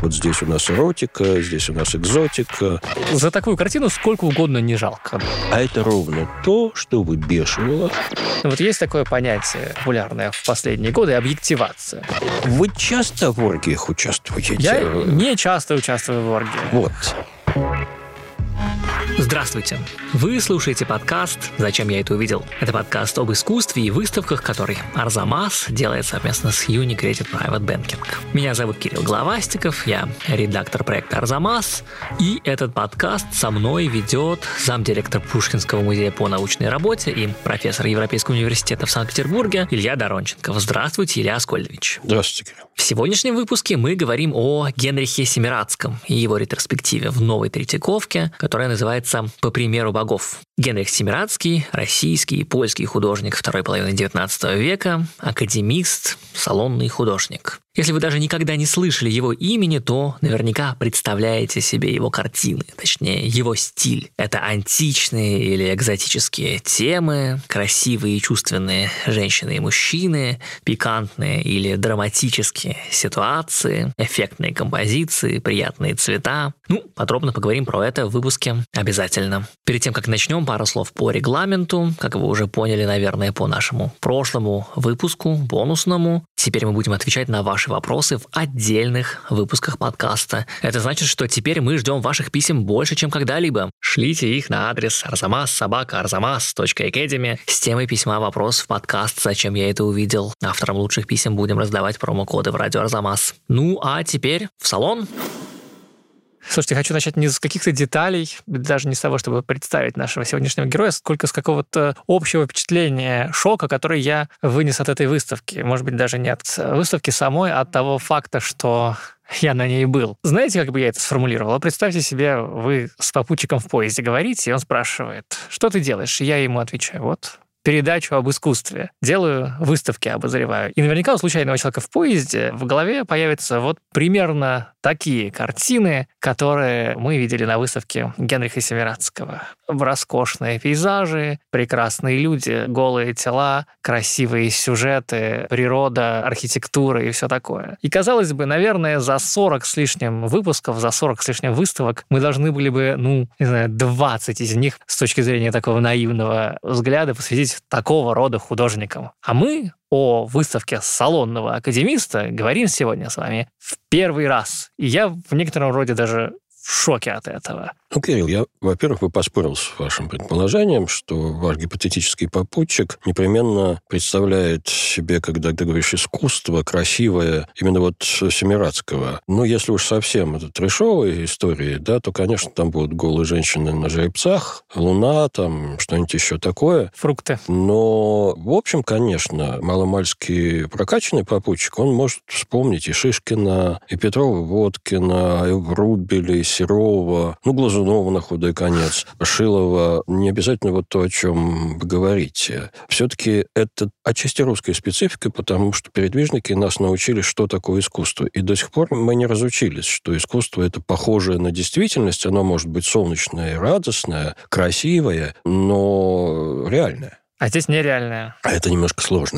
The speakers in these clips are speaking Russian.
Вот здесь у нас эротика, здесь у нас экзотика. За такую картину сколько угодно не жалко. А это ровно то, что выбешивало. Вот есть такое понятие популярное в последние годы — объективация. Вы часто в оргиях участвуете? Я не часто участвую в оргии. Вот. Здравствуйте! Вы слушаете подкаст «Зачем я это увидел?». Это подкаст об искусстве и выставках, который Арзамас делает совместно с Unicredit Private Banking. Меня зовут Кирилл Главастиков, я редактор проекта «Арзамас», и этот подкаст со мной ведет замдиректор Пушкинского музея по научной работе и профессор Европейского университета в Санкт-Петербурге Илья Доронченков. Здравствуйте, Илья Аскольдович. Здравствуйте, Кирилл. В сегодняшнем выпуске мы говорим о Генрихе Семирадском и его ретроспективе в Новой Третьяковке, которая называется «По примеру богов». Генрих Семирадский – российский и польский художник второй половины XIX века, академист, салонный художник. Если вы даже никогда не слышали его имени, то наверняка представляете себе его картины, точнее, его стиль. Это античные или экзотические темы, красивые и чувственные женщины и мужчины, пикантные или драматические ситуации, эффектные композиции, приятные цвета. Подробно поговорим про это в выпуске обязательно. Перед тем, как начнем, пару слов по регламенту. Как вы уже поняли, наверное, по нашему прошлому выпуску, бонусному, теперь мы будем отвечать на ваши вопросы в отдельных выпусках подкаста. Это значит, что теперь мы ждем ваших писем больше, чем когда-либо. Шлите их на адрес arzamas@arzamas.academy с темой письма вопрос в подкаст «Зачем я это увидел?». Авторам лучших писем будем раздавать промокоды в радио Арзамас. А теперь в салон. Слушайте, хочу начать не с каких-то деталей, даже не с того, чтобы представить нашего сегодняшнего героя, сколько с какого-то общего впечатления, шока, который я вынес от этой выставки. Может быть, даже не от выставки самой, а от того факта, что я на ней был. Знаете, как бы я это сформулировал? Представьте себе, вы с попутчиком в поезде говорите, и он спрашивает: «Что ты делаешь?» И я ему отвечаю: «Вот, передачу об искусстве. Делаю, выставки обозреваю». И наверняка у случайного человека в поезде в голове появятся вот примерно такие картины, которые мы видели на выставке Генриха Семирадского. Роскошные пейзажи, прекрасные люди, голые тела, красивые сюжеты, природа, архитектура и все такое. И, казалось бы, наверное, за 40 с лишним выпусков, за 40 с лишним выставок мы должны были бы, 20 из них с точки зрения такого наивного взгляда посвятить такого рода художникам. А мы о выставке салонного академиста говорим сегодня с вами в первый раз. И я в некотором роде даже в шоке от этого. Кирилл, я, во-первых, бы поспорил с вашим предположением, что ваш гипотетический попутчик непременно представляет себе, когда ты говоришь искусство, красивое, именно вот Семирадского. Если уж совсем это трэшовые истории, да, то, конечно, там будут голые женщины на жеребцах, луна, там что-нибудь еще такое. Фрукты. Но, в общем, конечно, маломальски прокачанный попутчик, он может вспомнить и Шишкина, и Петрова-Водкина, и Врубеля, и Серова, Глазунова на худой конец, Шилова. Не обязательно вот то, о чем вы говорите. Все-таки это отчасти русская специфика, потому что передвижники нас научили, что такое искусство. И до сих пор мы не разучились, что искусство – это похожее на действительность. Оно может быть солнечное, радостное, красивое, но реальное. А здесь нереальное. А это немножко сложно.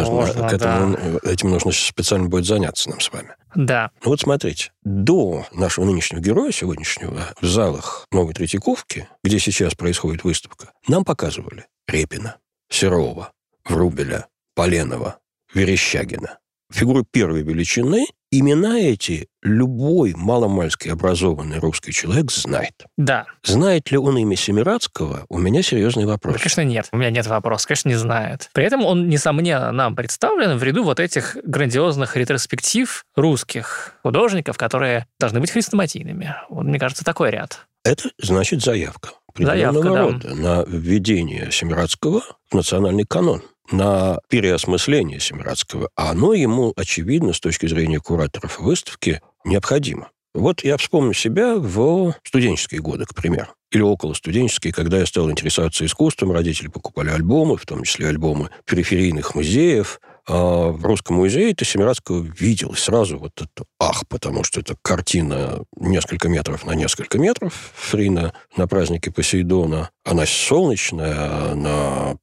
Этим нужно специально будет заняться нам с вами. Да. Смотрите, до нашего нынешнего героя сегодняшнего в залах Новой Третьяковки, где сейчас происходит выставка, нам показывали Репина, Серова, Врубеля, Поленова, Верещагина. Фигуры первой величины. Имена эти любой маломальски образованный русский человек знает. Да. Знает ли он имя Семирадского? У меня серьезный вопрос. Да, конечно, нет. У меня нет вопроса. Конечно, не знает. При этом он, несомненно, нам представлен в ряду вот этих грандиозных ретроспектив русских художников, которые должны быть хрестоматийными. Мне кажется, такой ряд. Это значит заявка определенного рода на введение Семирадского в национальный канон, на переосмысление Семирадского. А оно ему, очевидно, с точки зрения кураторов выставки, необходимо. Я вспомню себя в студенческие годы, к примеру. Или около студенческие, когда я стал интересоваться искусством. Родители покупали альбомы, в том числе альбомы периферийных музеев. А в Русском музее ты Семирадского видел сразу это потому что это картина несколько метров на несколько метров, Фрина на празднике Посейдона. Она солнечная, она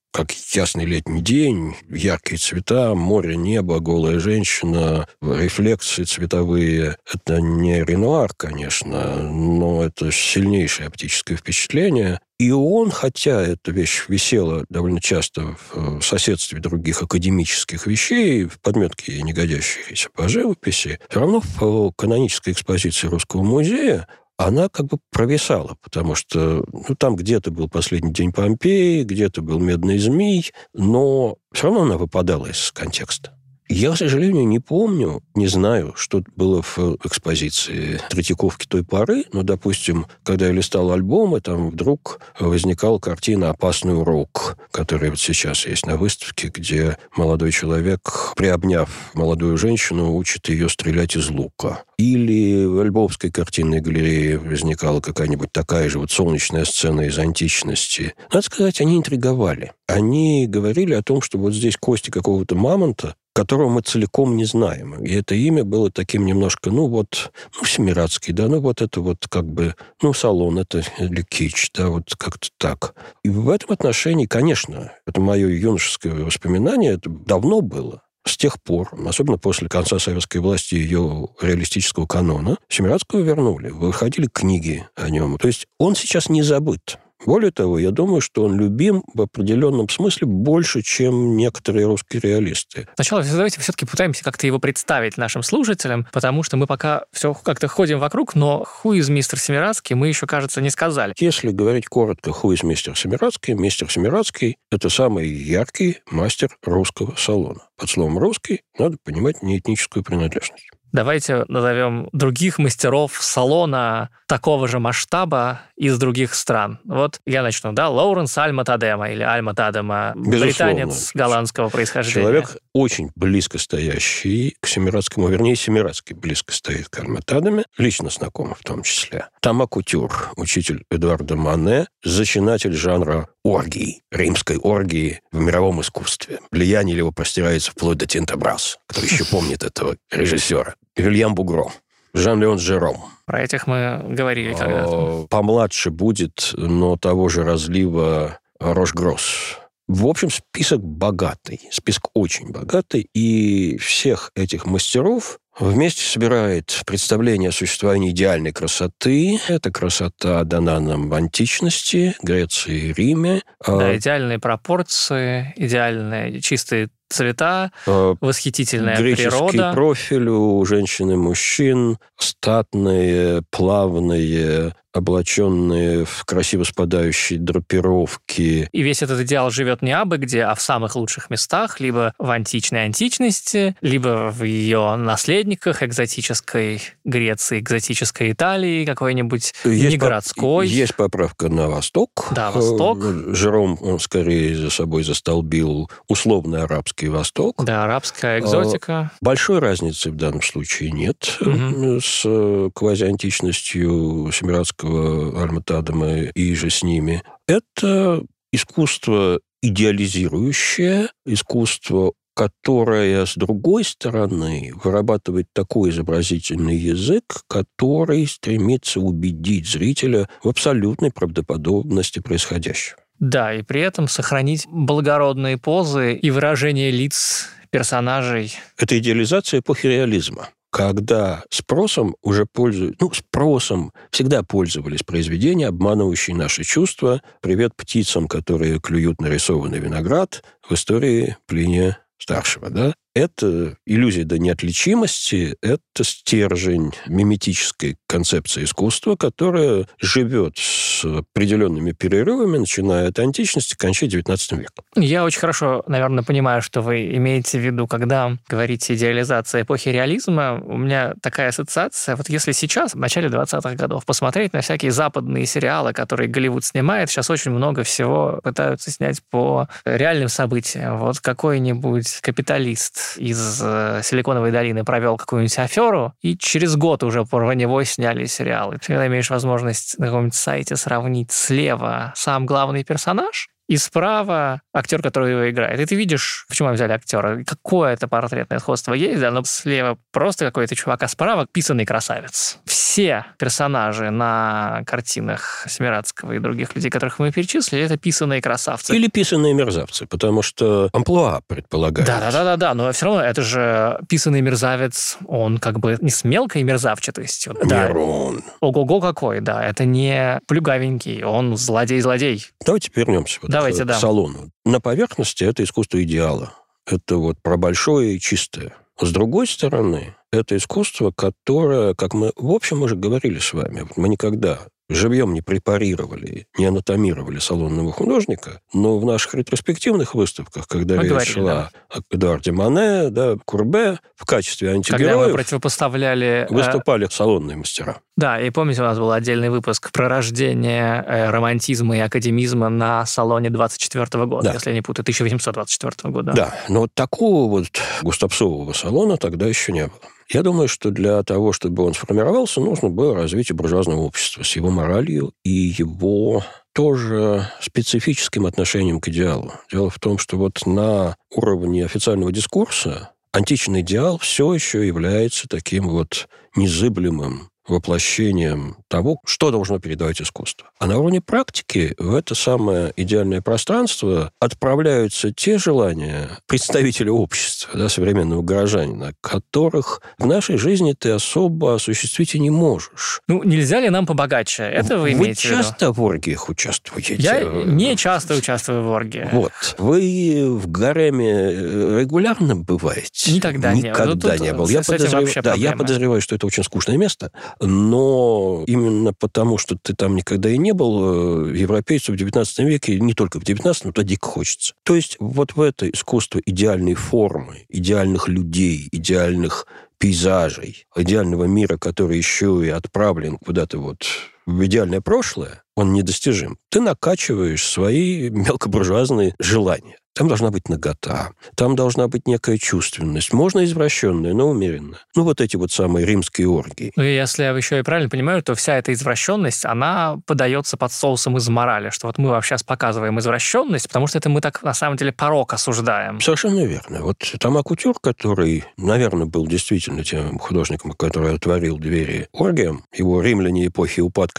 как ясный летний день, яркие цвета, море, небо, голая женщина, рефлексы цветовые. Это не Ренуар, конечно, но это сильнейшее оптическое впечатление. И он, хотя эта вещь висела довольно часто в соседстве других академических вещей, в подметке, не годящихся по живописи, все равно в канонической экспозиции Русского музея она как бы провисала, потому что там где-то был «Последний день Помпеи», где-то был «Медный змей», но все равно она выпадала из контекста. Я, к сожалению, не помню, не знаю, что было в экспозиции Третьяковки той поры, но, допустим, когда я листал альбомы, там вдруг возникала картина «Опасный урок», которая вот сейчас есть на выставке, где молодой человек, приобняв молодую женщину, учит ее стрелять из лука. Или в Львовской картинной галерее возникала какая-нибудь такая же вот солнечная сцена из античности. Надо сказать, они интриговали. Они говорили о том, что вот здесь кости какого-то мамонта, которого мы целиком не знаем. И это имя было таким немножко, Семирадский, да, это вот как бы, Салон, это или кич, да, вот как-то так. И в этом отношении, конечно, это мое юношеское воспоминание, это давно было. С тех пор, особенно после конца советской власти и ее реалистического канона, Семирадского вернули. Выходили книги о нем. То есть он сейчас не забыт. Более того, я думаю, что он любим в определенном смысле больше, чем некоторые русские реалисты. Сначала давайте все-таки пытаемся как-то его представить нашим слушателям, потому что мы пока все как-то ходим вокруг, но who is мистер Семирадский мы еще, кажется, не сказали. Если говорить коротко, who is мистер Семирадский? Мистер Семирадский – это самый яркий мастер русского салона. Под словом «русский» надо понимать неэтническую принадлежность. Давайте назовем других мастеров салона такого же масштаба из других стран. Вот я начну, да? Лоуренс Альма-Тадема или Альма-Тадема, британец голландского происхождения. Человек очень близко стоящий к Семирадскому, вернее, Семирадский близко стоит к Альма-Тадеме, лично знакомый в том числе. Тома Кутюр, учитель Эдуарда Мане, зачинатель жанра оргии, римской оргии в мировом искусстве. Влияние его простирается вплоть до Тинто-Брасса. Кто еще помнит этого режиссера? Вильям Бугро, Жан-Леон Жером. Про этих мы говорили когда-то. Помладше будет, но того же разлива Рош-Гросс. В общем, список богатый, список очень богатый, и всех этих мастеров вместе собирает представление о существовании идеальной красоты. Эта красота дана нам в античности, Греции и Риме. Да, идеальные пропорции, идеальные чистые цвета, восхитительная греческий природа. Греческий профиль у женщин и мужчин, статные, плавные, облаченные в красиво спадающие драпировки. И весь этот идеал живет не абы где, а в самых лучших местах, либо в античной античности, либо в ее наследниках, экзотической Греции, экзотической Италии, какой-нибудь не городской. Есть поправка на Восток. Да, Восток. Жером, он скорее за собой застолбил условный арабский Восток. Да, арабская экзотика. Большой разницы в данном случае нет с квазиантичностью Семирадского, Альма-Тадема и же с ними. Это искусство идеализирующее, искусство, которое, с другой стороны, вырабатывает такой изобразительный язык, который стремится убедить зрителя в абсолютной правдоподобности происходящего. Да, и при этом сохранить благородные позы и выражение лиц персонажей. Это идеализация эпохи реализма. Когда спросом всегда пользовались произведения, произведения, наши чувства. Привет птицам, которые клюют нарисованный виноград в истории Плиния Старшего, да? Это иллюзия до неотличимости, это стержень миметической концепции искусства, которая живет с определенными перерывами, начиная от античности, кончая XIX веком. Я очень хорошо, наверное, понимаю, что вы имеете в виду, когда говорите идеализация эпохи реализма. У меня такая ассоциация, вот если сейчас, в начале 20-х годов, посмотреть на всякие западные сериалы, которые Голливуд снимает, сейчас очень много всего пытаются снять по реальным событиям. Вот какой-нибудь капиталист из Силиконовой долины провел какую-нибудь аферу, и через год уже про него сняли сериалы. Ты когда имеешь возможность на каком-нибудь сайте сравнить слева сам главный персонаж и справа актер, который его играет. И ты видишь, почему взяли актера, какое это портретное сходство есть, да, но слева просто какой-то чувак, а справа писанный красавец. Все персонажи на картинах Семирадского и других людей, которых мы перечислили, это писанные красавцы. Или писанные мерзавцы, потому что амплуа предполагает. Да, но все равно это же писанный мерзавец, он как бы не с мелкой мерзавчатостью. Мирон. Да. Ого-го какой, да. Это не плюгавенький, он злодей-злодей. Давайте вернемся к салону. На поверхности это искусство идеала. Это вот про большое и чистое. С другой стороны, это искусство, которое, как мы, в общем, уже говорили с вами, мы никогда живьем не препарировали, не анатомировали салонного художника, но в наших ретроспективных выставках, когда речь шла о Эдуарде Мане, Курбе, в качестве антигероев... Когда мы противопоставляли... Выступали салонные мастера. Да, и помните, у нас был отдельный выпуск про рождение романтизма и академизма на салоне 24 года, если я не путаю, 1824 года. Да, но вот такого вот густопсового салона тогда еще не было. Я думаю, что для того, чтобы он сформировался, нужно было развитие буржуазного общества с его моралью и его тоже специфическим отношением к идеалу. Дело в том, что вот на уровне официального дискурса античный идеал все еще является таким вот незыблемым воплощением того, что должно передавать искусство. А на уровне практики в это самое идеальное пространство отправляются те желания представителей общества, современного горожанина, которых в нашей жизни ты особо осуществить и не можешь. Ну, нельзя ли нам побогаче? Это вы имеете в виду? Вы часто в оргиях участвуете? Я не часто участвую в оргии. Вот. Вы в гареме регулярно бываете? Никогда не был. Я подозреваю, что это очень скучное место. Но именно потому, что ты там никогда и не был, европейцу в 19 веке, не только в 19, но то дико хочется. То есть вот в это искусство идеальной формы, идеальных людей, идеальных пейзажей, идеального мира, который еще и отправлен куда-то вот в идеальное прошлое, он недостижим. Ты накачиваешь свои мелкобуржуазные желания. Там должна быть нагота, там должна быть некая чувственность. Можно извращенная, но умеренно. Ну, вот эти вот самые римские оргии. Ну, и если я еще и правильно понимаю, то вся эта извращенность, она подается под соусом из морали, что вот мы вообще показываем извращенность, потому что это мы так, на самом деле, порок осуждаем. Совершенно верно. Вот Тома Кутюр, который, наверное, был действительно тем художником, который отворил двери оргиям, его «Римляне эпохи упадка»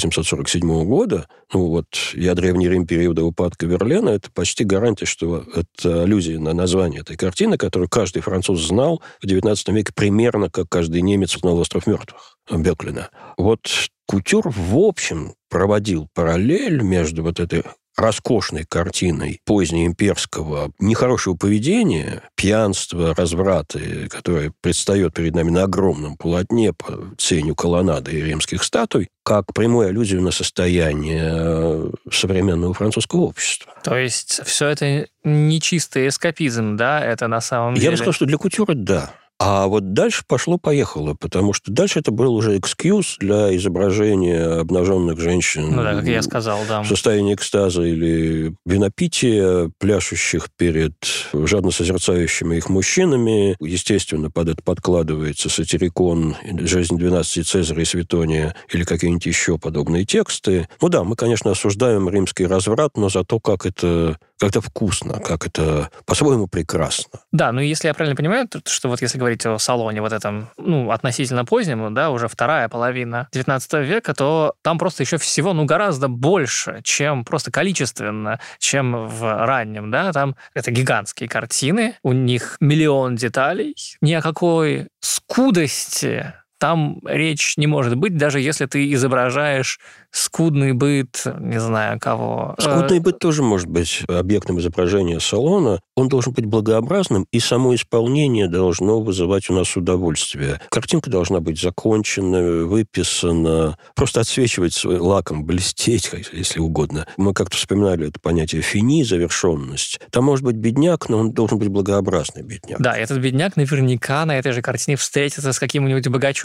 1847 года, ну вот «Я Древний Рим периода упадка Верлена», это почти гарантия, что это аллюзия на название этой картины, которую каждый француз знал в XIX веке примерно, как каждый немец знал «Остров мертвых» Беклина. Вот Кутюр, в общем, проводил параллель между вот этой роскошной картиной позднеимперского нехорошего поведения, пьянства, разврата, которое предстает перед нами на огромном полотне по тенью колоннады и римских статуй, как прямую аллюзию на состояние современного французского общества. То есть все это не чистый эскапизм, да? Это на самом деле... Я бы сказал, что для Кутюра – да. А вот дальше пошло-поехало, потому что дальше это был уже экскьюз для изображения обнаженных женщин. Ну да, как я сказал, да. В состоянии экстаза или винопития, пляшущих перед жадно созерцающими их мужчинами. Естественно, под это подкладывается сатирикон, «Жизнь 12 Цезаря и Светония» или какие-нибудь еще подобные тексты. Ну да, мы, конечно, осуждаем римский разврат, но зато как это вкусно, как это по-своему прекрасно. Да, ну если я правильно понимаю, что вот если говорить о салоне вот этом, ну, относительно позднему, да, уже вторая половина 19 века, то там просто еще всего, ну, гораздо больше, чем просто количественно, чем в раннем, да, там это гигантские картины, у них миллион деталей, ни о какой скудости там речь не может быть, даже если ты изображаешь скудный быт, не знаю кого. Скудный быт тоже может быть объектом изображения салона. Он должен быть благообразным, и само исполнение должно вызывать у нас удовольствие. Картинка должна быть закончена, выписана, просто отсвечивать своим лаком, блестеть, если угодно. Мы как-то вспоминали это понятие фини, завершенность. Там может быть бедняк, но он должен быть благообразный бедняк. Да, этот бедняк наверняка на этой же картине встретится с каким-нибудь богачом,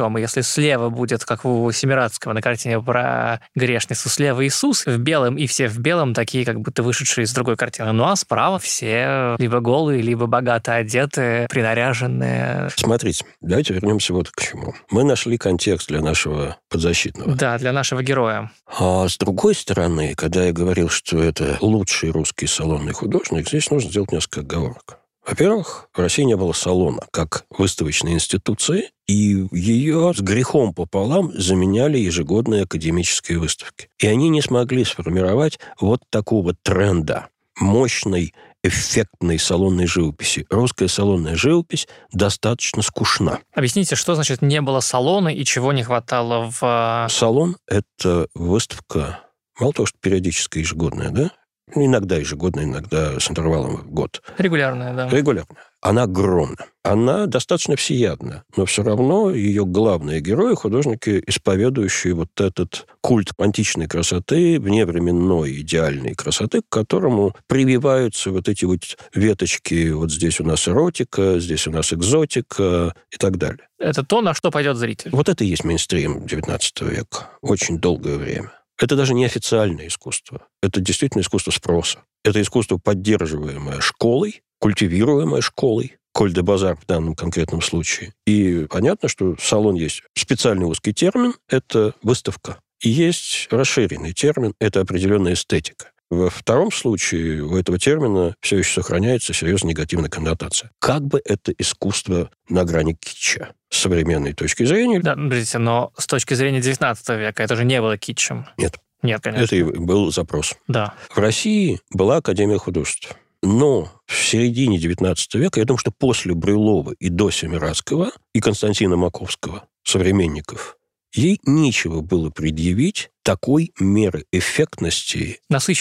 причем, если слева будет, как у Семирадского на картине про грешницу, слева Иисус в белом, и все в белом, такие как будто вышедшие из другой картины. Ну а справа все либо голые, либо богато одеты, принаряженные. Смотрите, давайте вернемся вот к чему. Мы нашли контекст для нашего подзащитного. Да, для нашего героя. А с другой стороны, когда я говорил, что это лучший русский салонный художник, здесь нужно сделать несколько оговорок. Во-первых, в России не было салона как выставочной институции, и ее с грехом пополам заменяли ежегодные академические выставки. И они не смогли сформировать вот такого тренда мощной, эффектной салонной живописи. Русская салонная живопись достаточно скучна. Объясните, что значит не было салона и чего не хватало в... Салон – это выставка, мало того, что периодическая, ежегодная, да? Иногда ежегодно, иногда с интервалом в год. Регулярная, да. Регулярно. Она огромна. Она достаточно всеядна, но все равно ее главные герои – художники, исповедующие вот этот культ античной красоты, вневременной идеальной красоты, к которому прививаются вот эти вот веточки. Вот здесь у нас эротика, здесь у нас экзотика и так далее. Это то, на что пойдет зритель. Вот это и есть мейнстрим XIX века. Очень долгое время. Это даже не официальное искусство. Это действительно искусство спроса. Это искусство, поддерживаемое школой, культивируемое школой, Коль де Базар в данном конкретном случае. И понятно, что в салон есть специальный узкий термин – это выставка. И есть расширенный термин – это определенная эстетика. Во втором случае у этого термина все еще сохраняется серьезная негативная коннотация. Как бы это искусство на грани китча с современной точки зрения. Да, подождите, но с точки зрения XIX века это же не было китчем. Нет. Нет, конечно. Это и был запрос. Да. В России была Академия художеств. Но в середине XIX века, я думаю, что после Брюлова и до Семирадского, и Константина Маковского, современников, ей нечего было предъявить такой меры эффектности,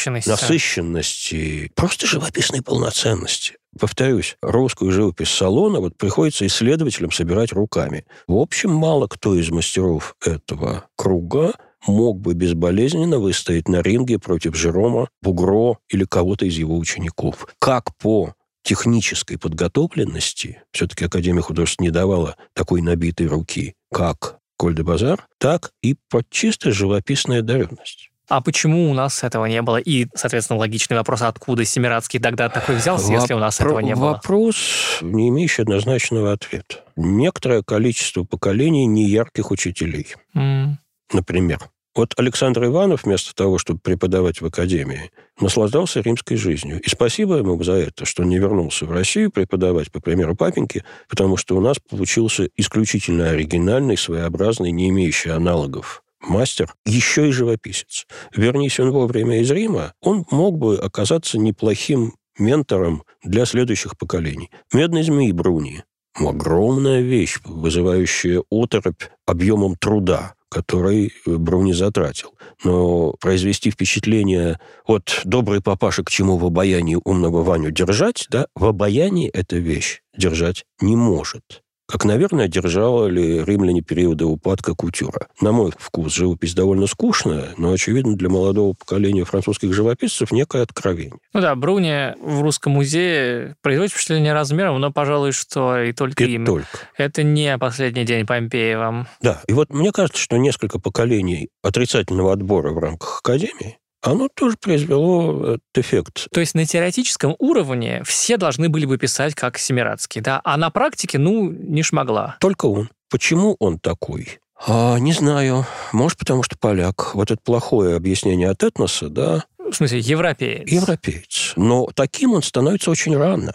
насыщенности, просто живописной полноценности. Повторюсь, русскую живопись салона вот приходится исследователям собирать руками. В общем, мало кто из мастеров этого круга мог бы безболезненно выстоять на ринге против Жерома, Бугро или кого-то из его учеников. Как по технической подготовленности, все-таки Академия художеств не давала такой набитой руки, как Коль де Базар, так и по чисто живописной одаренности. А почему у нас этого не было? И, соответственно, логичный вопрос, откуда Семирадский тогда такой взялся, если у нас этого не было? Вопрос, не имеющий однозначного ответа. Некоторое количество поколений неярких учителей. Например, вот Александр Иванов, вместо того, чтобы преподавать в академии, наслаждался римской жизнью. И спасибо ему за это, что он не вернулся в Россию преподавать, по примеру папеньки, потому что у нас получился исключительно оригинальный, своеобразный, не имеющий аналогов мастер, еще и живописец. Вернись он вовремя из Рима, он мог бы оказаться неплохим ментором для следующих поколений. «Медный змей» Бруни. Огромная вещь, вызывающая оторопь объемом труда, который Бруни затратил. Но произвести впечатление от «добрый папаша, к чему в обаянии умного Ваню держать», да, в обаянии эта вещь держать не может. Как, наверное, держали римляне периода упадка кутюра. На мой вкус, живопись довольно скучная, но, очевидно, для молодого поколения французских живописцев некое откровение. Ну да, Бруни в Русском музее производит впечатление размером, но, пожалуй, что и только им. Это не последний день Помпеи вам. Да, и вот мне кажется, что несколько поколений отрицательного отбора в рамках Академии оно тоже произвело этот эффект. То есть на теоретическом уровне все должны были бы писать как Семирадский, да? А на практике, не шмогла. Только он. Почему он такой? Не знаю. Может, потому что поляк. Вот это плохое объяснение от этноса, да? В смысле, европеец. Европеец. Но таким он становится очень рано.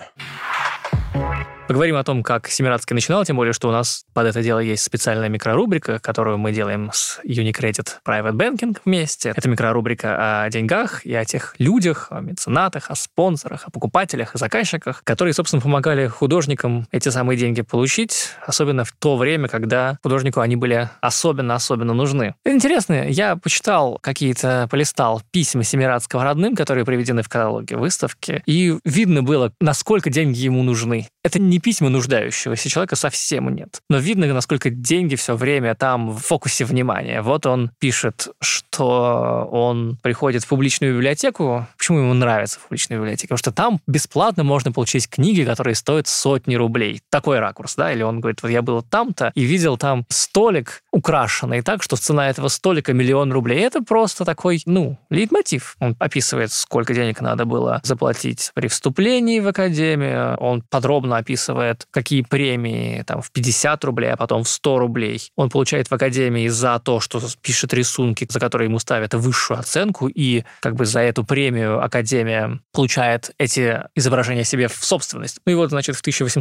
Поговорим о том, как Семирадский начинал, тем более, что у нас под это дело есть специальная микрорубрика, которую мы делаем с Unicredit Private Banking вместе. Это микрорубрика о деньгах и о тех людях, о меценатах, о спонсорах, о покупателях и заказчиках, которые, собственно, помогали художникам эти самые деньги получить, особенно в то время, когда художнику они были особенно нужны. Это интересно, я почитал полистал письма Семирадского родным, которые приведены в каталоге выставки, и видно было, насколько деньги ему нужны. Это не письма нуждающегося человека, совсем нет. Но видно, насколько деньги все время там в фокусе внимания. Вот он пишет, что он приходит в публичную библиотеку, почему ему нравится в публичной библиотеке? Потому что там бесплатно можно получить книги, которые стоят сотни рублей. Такой ракурс, да? Или он говорит, вот я был там-то и видел там столик, украшенный так, что цена этого столика 1 000 000 рублей. Это просто такой, лейтмотив. Он описывает, сколько денег надо было заплатить при вступлении в академию. Он подробно описывает, какие премии там в 50 рублей, а потом в 100 рублей он получает в академии за то, что пишет рисунки, за которые ему ставят высшую оценку, и как бы за эту премию академия получает эти изображения себе в собственность. И вот, значит, в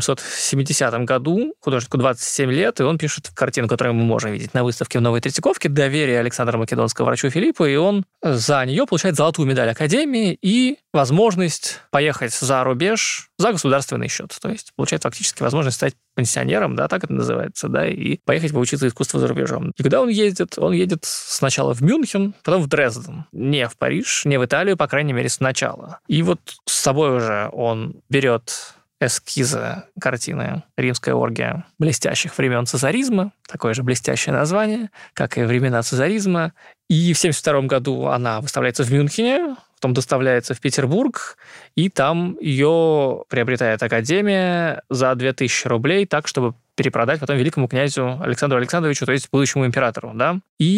1870 году художнику 27 лет, и он пишет картину, которую мы можем видеть на выставке в Новой Третьяковке «Доверие Александра Македонского врачу Филиппу», и он за нее получает золотую медаль академии и возможность поехать за рубеж за государственный счет. То есть получает фактически возможность стать пенсионером, да, так это называется, да, и поехать поучиться искусству за рубежом. И когда он едет сначала в Мюнхен, потом в Дрезден. Не в Париж, не в Италию, по крайней мере, сначала. И вот с собой уже он берет эскизы картины «Римская оргия» блестящих времен цезаризма, такое же блестящее название, как и времена цезаризма. И в 1972 году она выставляется в Мюнхене, потом доставляется в Петербург, и там ее приобретает Академия за 2000 рублей, так, чтобы перепродать потом великому князю Александру Александровичу, то есть будущему императору, да.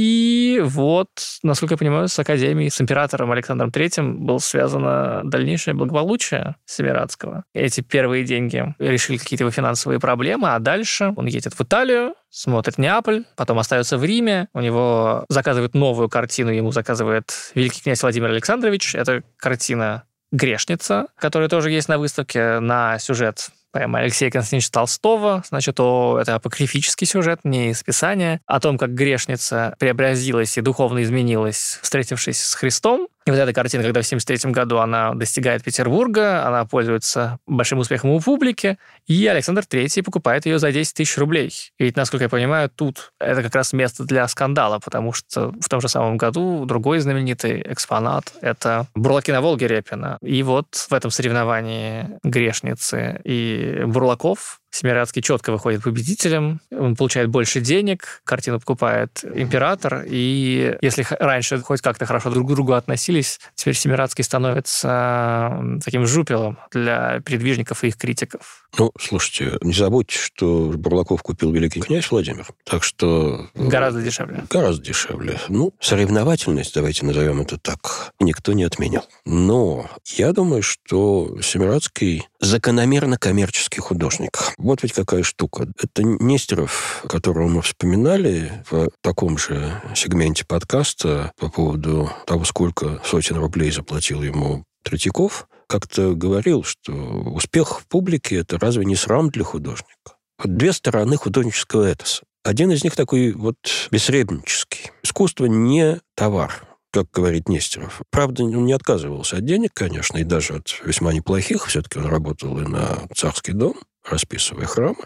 И вот, насколько я понимаю, с Академией, с императором Александром III было связано дальнейшее благополучие Семирадского. Эти первые деньги решили какие-то его финансовые проблемы, а дальше он едет в Италию, смотрит Неаполь, потом остается в Риме, у него заказывают новую картину, ему заказывает великий князь Владимир Александрович. Это картина «Грешница», которая тоже есть на выставке, на сюжет поэма Алексея Константиновича Толстого. Значит, это апокрифический сюжет, не из Писания, о том, как грешница преобразилась и духовно изменилась, встретившись с Христом. И вот эта картина, когда в 1973 году она достигает Петербурга, она пользуется большим успехом у публики, и Александр III покупает ее за 10 000 рублей. И ведь, насколько я понимаю, тут это как раз место для скандала, потому что в том же самом году другой знаменитый экспонат — это «Бурлаки на Волге» Репина. И вот в этом соревновании грешницы и бурлаков Семирадский четко выходит победителем, он получает больше денег, картину покупает император, и если раньше хоть как-то хорошо друг к другу относились, теперь Семирадский становится таким жупелом для передвижников и их критиков. Слушайте, не забудьте, что Бурлаков купил великий князь Владимир, так что... Гораздо дешевле. Гораздо дешевле. Соревновательность, давайте назовем это так, никто не отменял. Но я думаю, что Семирадский закономерно коммерческий художник. Вот ведь какая штука. Это Нестеров, которого мы вспоминали в таком же сегменте подкаста по поводу того, сколько сотен рублей заплатил ему Третьяков, как-то говорил, что успех в публике – это разве не срам для художника? Вот две стороны художнического этоса. Один из них такой бессребнический. Искусство не товар, как говорит Нестеров. Правда, он не отказывался от денег, конечно, и даже от весьма неплохих. Все-таки он работал и на царский дом, расписывая храмы.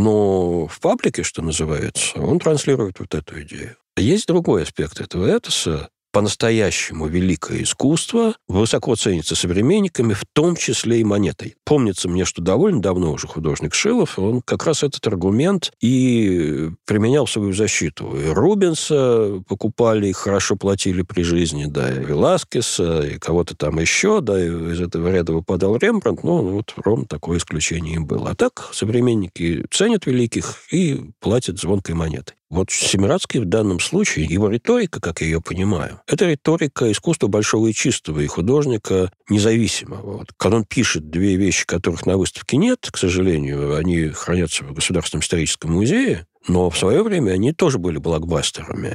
Но в паблике, что называется, он транслирует вот эту идею. Есть другой аспект этого этоса. По-настоящему великое искусство высоко ценится современниками, в том числе и монетой. Помнится мне, что довольно давно уже художник Шилов, он как раз этот аргумент и применял в свою защиту. И Рубенса покупали, и хорошо платили при жизни, да, и Веласкеса, и кого-то там еще, да, и из этого ряда выпадал Рембрандт, ровно такое исключение и было. А так современники ценят великих и платят звонкой монетой. Вот Семирадский в данном случае, его риторика, как я ее понимаю, это риторика искусства большого и чистого, и художника независимого. Когда он пишет две вещи, которых на выставке нет, к сожалению, они хранятся в Государственном историческом музее, но в свое время они тоже были блокбастерами.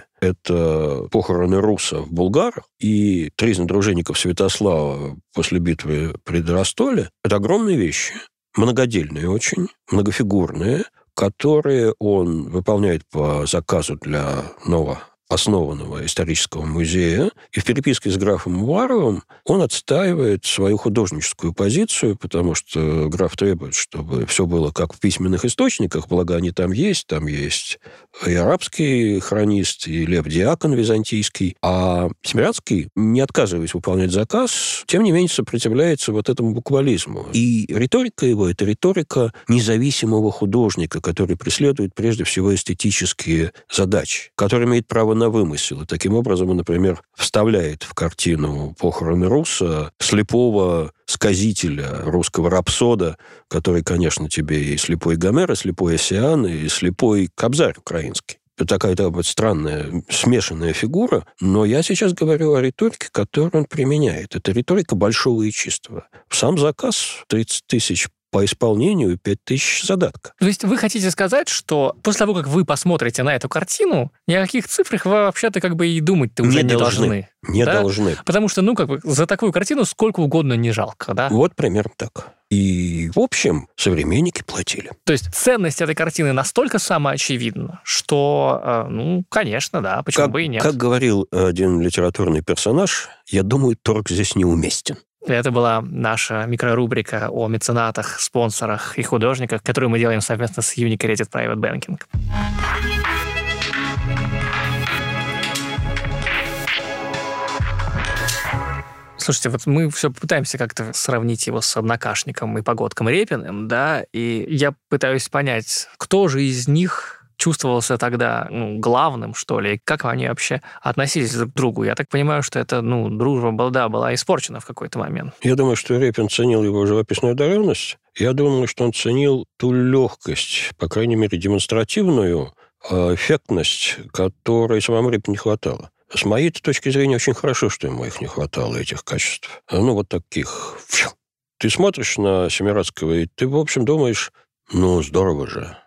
Это «Похороны Руса в Булгарах» и «Тризна дружинников Святослава после битвы при Доростоле». Это огромные вещи, многодельные очень, многофигурные, которые он выполняет по заказу для новооснованного исторического музея. И в переписке с графом Уваровым он отстаивает свою художническую позицию, потому что граф требует, чтобы все было как в письменных источниках, благо они там есть и арабский хронист, и Лев Диакон византийский. А Семирадский, не отказываясь выполнять заказ, тем не менее сопротивляется вот этому буквализму. И риторика его – это риторика независимого художника, который преследует прежде всего эстетические задачи, который имеет право на вымысел. И таким образом он, например, вставляет в картину «Похороны Руссо» слепого сказителя, русского рапсода, который, конечно, тебе и слепой Гомер, и слепой Оссиан, и слепой Кобзарь украинский. Это такая вот странная, смешанная фигура, но я сейчас говорю о риторике, которую он применяет. Это риторика большого и чистого. В сам заказ 30 тысяч по исполнению, 5 тысяч задатка. То есть вы хотите сказать, что после того, как вы посмотрите на эту картину, ни о каких цифрах вы вообще-то как бы и думать-то уже не должны. Не должны. Потому что, как бы, за такую картину сколько угодно не жалко, да? Вот примерно так. И, в общем, современники платили. То есть ценность этой картины настолько самоочевидна, что, конечно, да, почему бы и нет. Как говорил один литературный персонаж, я думаю, торг здесь неуместен. Это была наша микрорубрика о меценатах, спонсорах и художниках, которую мы делаем совместно с Unicredit Private Banking. Слушайте, вот мы все пытаемся как-то сравнить его с «Однокашником» и «Погодком» Репиным, да, и я пытаюсь понять, кто же из них чувствовался тогда главным, что ли, и как они вообще относились друг к другу. Я так понимаю, что эта дружба была испорчена в какой-то момент. Я думаю, что Репин ценил его живописную одаренность. Я думаю, что он ценил ту легкость, по крайней мере, демонстративную эффектность, которой самому Репину не хватало. С моей точки зрения, очень хорошо, что ему их не хватало, этих качеств. Вот таких. Ты смотришь на Семирадского, и ты, в общем, думаешь, здорово же.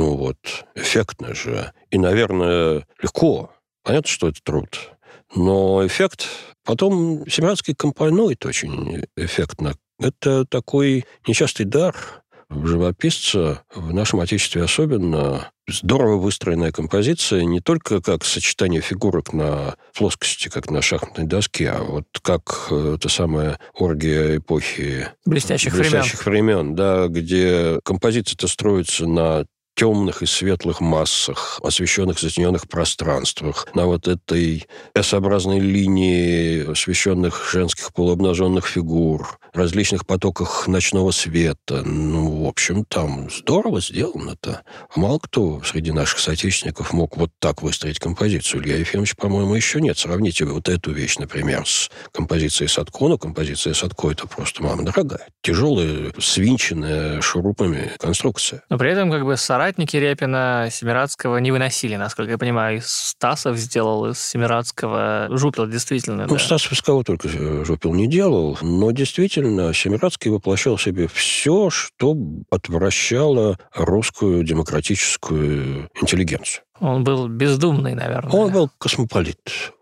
Эффектно же. И, наверное, легко. Понятно, что это труд. Но эффект... Потом Семирадский компонует очень эффектно. Это такой нечастый дар живописца, в нашем Отечестве особенно. Здорово выстроенная композиция, не только как сочетание фигурок на плоскости, как на шахматной доске, а вот как та самая оргия эпохи блестящих времен, да, где композиция-то строится на темных и светлых массах, освещенных затененных пространствах, на вот этой S-образной линии освещенных женских полуобнаженных фигур, различных потоках ночного света. В общем, там здорово сделано-то. Мало кто среди наших соотечественников мог вот так выстроить композицию. Илья Ефимович, по-моему, еще нет. Сравните вот эту вещь, например, с композицией Садко. Композиция Садко — это просто, мама дорогая. Тяжелая, свинченная шурупами конструкция. Но при этом соратники Репина Семирадского не выносили, насколько я понимаю. Стасов сделал из Семирадского жупел, действительно. Да. Стасов из кого только жупел не делал, но действительно Семирадский воплощал в себе все, что отвращало русскую демократическую интеллигенцию. Он был бездумный, наверное. Он был космополит.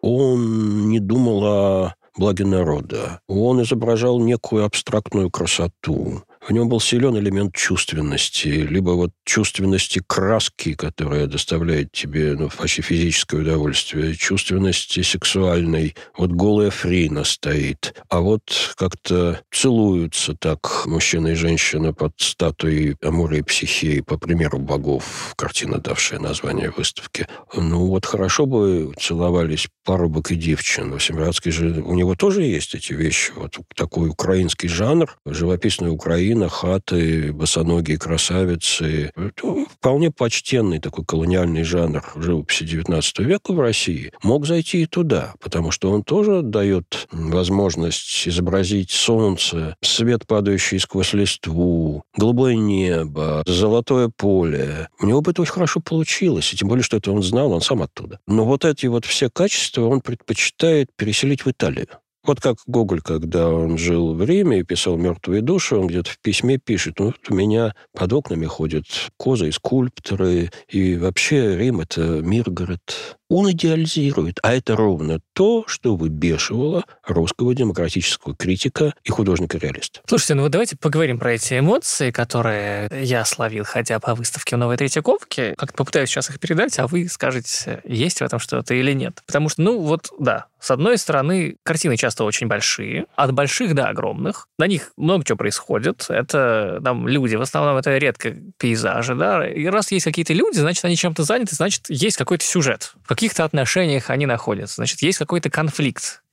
Он не думал о благе народа. Он изображал некую абстрактную красоту. В нем был силен элемент чувственности, либо чувственности краски, которая доставляет тебе почти физическое удовольствие, чувственности сексуальной. Голая Фрина стоит, а как-то целуются так мужчина и женщина под статуей Амура и Психеи, по примеру богов, картина, давшая название выставки. Хорошо бы целовались парубок и девчин. У Семирадский же, у него тоже есть эти вещи. Такой украинский жанр, живописная Украина, хаты, босоногие красавицы. Это вполне почтенный такой колониальный жанр живописи XIX века в России. Мог зайти и туда, потому что он тоже дает возможность изобразить солнце, свет, падающий сквозь листву, голубое небо, золотое поле. У него бы это очень хорошо получилось, и тем более, что это он знал, он сам оттуда. Но эти все качества он предпочитает переселить в Италию. Как Гоголь, когда он жил в Риме и писал «Мертвые души», он где-то в письме пишет, у меня под окнами ходят козы и скульпторы, и вообще Рим — это Миргород. Он идеализирует, а это ровно то, что выбешивало русского демократического критика и художника-реалиста. Слушайте, давайте поговорим про эти эмоции, которые я словил, ходя по выставке в Новой Третьяковке. Как-то попытаюсь сейчас их передать, а вы скажете, есть в этом что-то или нет. Потому что, да, с одной стороны, картины часто очень большие, от больших до огромных. На них много чего происходит. Это там люди, в основном это редко пейзажи, да. И раз есть какие-то люди, значит, они чем-то заняты, значит, есть какой-то сюжет. В каких-то отношениях они находятся. Значит, есть какой-то конфликт.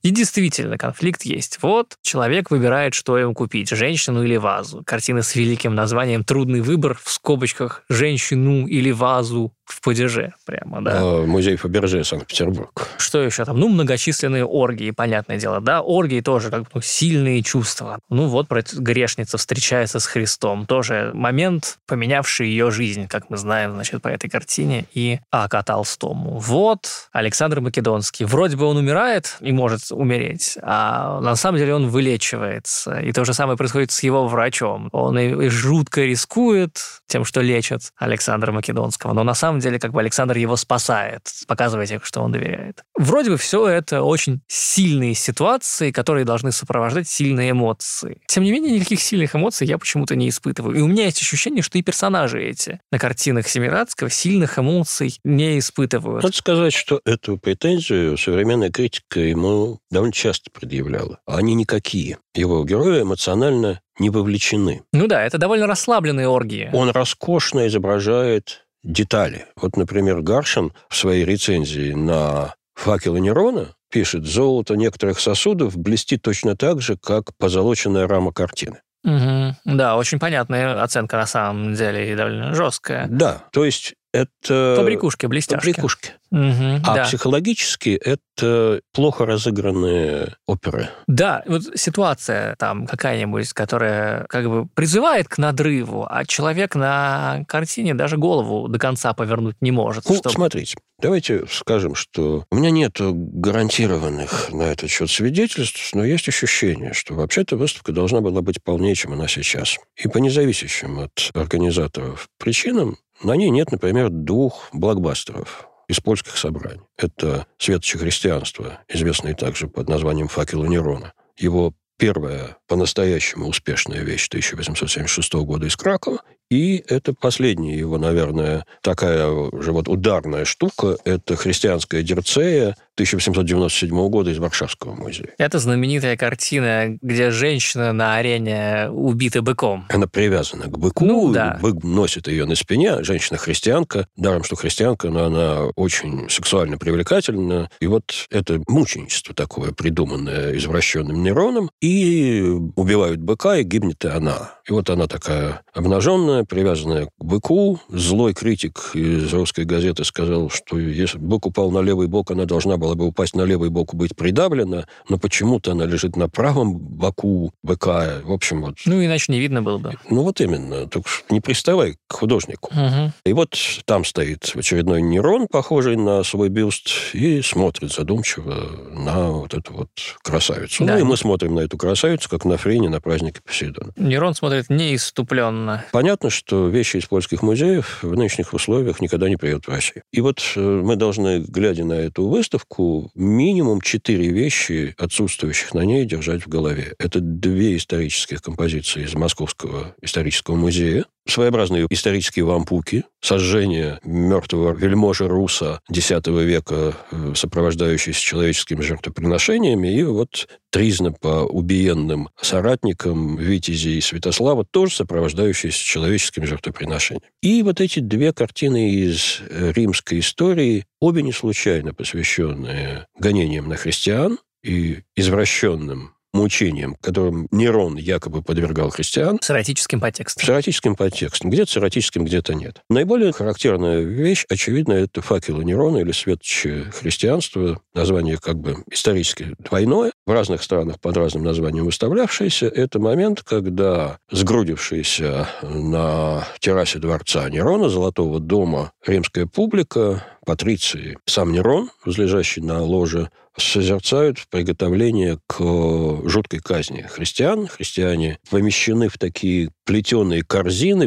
И действительно, конфликт есть. Вот человек выбирает, что ему купить, женщину или вазу. Картина с великим названием «Трудный выбор», в скобочках «женщину или вазу» в падеже прямо, да. Музей Фаберже, Санкт-Петербург. Что еще там? Многочисленные оргии, понятное дело, да. Оргии тоже как бы сильные чувства. Вот грешница встречается с Христом. Тоже момент, поменявший ее жизнь, как мы знаем, значит, по этой картине и А.К. Толстому. Вот Александр Македонский. Вроде бы он умирает и может умереть, а на самом деле он вылечивается. И то же самое происходит с его врачом. Он и жутко рискует тем, что лечит Александра Македонского, но на самом деле как бы Александр его спасает, показывая, что он доверяет. Вроде бы все это очень сильные ситуации, которые должны сопровождать сильные эмоции. Тем не менее, никаких сильных эмоций я почему-то не испытываю. И у меня есть ощущение, что и персонажи эти на картинах Семирадского сильных эмоций не испытывают. Надо сказать, что эту претензию современная критика ему довольно часто предъявляла. Они никакие. Его герои эмоционально не вовлечены. Это довольно расслабленные оргии. Он роскошно изображает детали. Вот, например, Гаршин в своей рецензии на «Факелы Нерона» пишет: «Золото некоторых сосудов блестит точно так же, как позолоченная рама картины». Угу. Да, очень понятная оценка на самом деле и довольно жесткая. Да, то есть это... Побрякушки, блестяшки. Побрякушки. Угу, а психологически это плохо разыгранные оперы. Да, вот ситуация там какая-нибудь, которая как бы призывает к надрыву, а человек на картине даже голову до конца повернуть не может. Смотрите, давайте скажем, что у меня нет гарантированных на этот счет свидетельств, но есть ощущение, что вообще-то выставка должна была быть полнее, чем она сейчас. И по независящим от организаторов причинам на ней нет, например, 2 блокбастеров из польских собраний. Это «Светочи христианства», известный также под названием «Факелы Нерона». Его первая по-настоящему успешная вещь 1876 года из Кракова. И это последняя его, наверное, такая же вот ударная штука. Это «Христианская Дирцея» 1897 года из Варшавского музея. Это знаменитая картина, где женщина на арене убита быком. Она привязана к быку, бык носит ее на спине, женщина-христианка. Даром, что христианка, но она очень сексуально привлекательна. И вот это мученичество такое, придуманное извращенным Нероном. И убивают быка, и гибнет и она. И вот она такая обнаженная, привязанная к быку. Злой критик из «Русской газеты» сказал, что если бык упал на левый бок, она должна была бы упасть на левый бок и быть придавлена, но почему-то она лежит на правом боку быка. В общем, вот... иначе не видно было бы. Вот именно. Так не приставай к художнику. Угу. И вот там стоит очередной Нерон, похожий на свой бюст, и смотрит задумчиво на вот эту вот красавицу. Да. И мы смотрим на эту красавицу, как на Френе на празднике Посейдона. Нерон смотрит неисступленно. Понятно, что вещи из польских музеев в нынешних условиях никогда не приедут в Россию. И вот мы должны, глядя на эту выставку, минимум 4 вещи, отсутствующих на ней, держать в голове. Это 2 исторических композиции из Московского исторического музея, своеобразные исторические вампуки, сожжение мертвого вельможи Руса X века, сопровождающиеся человеческими жертвоприношениями, и вот тризна по убиенным соратникам Витязи и Святослава, тоже сопровождающиеся человеческими жертвоприношениями. И вот эти 2 картины из римской истории, обе не случайно посвященные гонениям на христиан и извращенным мучениям, которым Нерон якобы подвергал христиан. С эротическим подтекстом. С эротическим подтекстом. Где-то с эротическим, где-то нет. Наиболее характерная вещь, очевидно, это «Факелы Нерона» или «Светочи христианства». Название как бы исторически двойное. В разных странах под разным названием выставлявшееся. Это момент, когда сгрудившаяся на террасе дворца Нерона, Золотого дома, римская публика, патриции, сам Нерон, возлежащий на ложе, созерцают приготовление к жуткой казни христиан. Христиане помещены в такие плетеные корзины,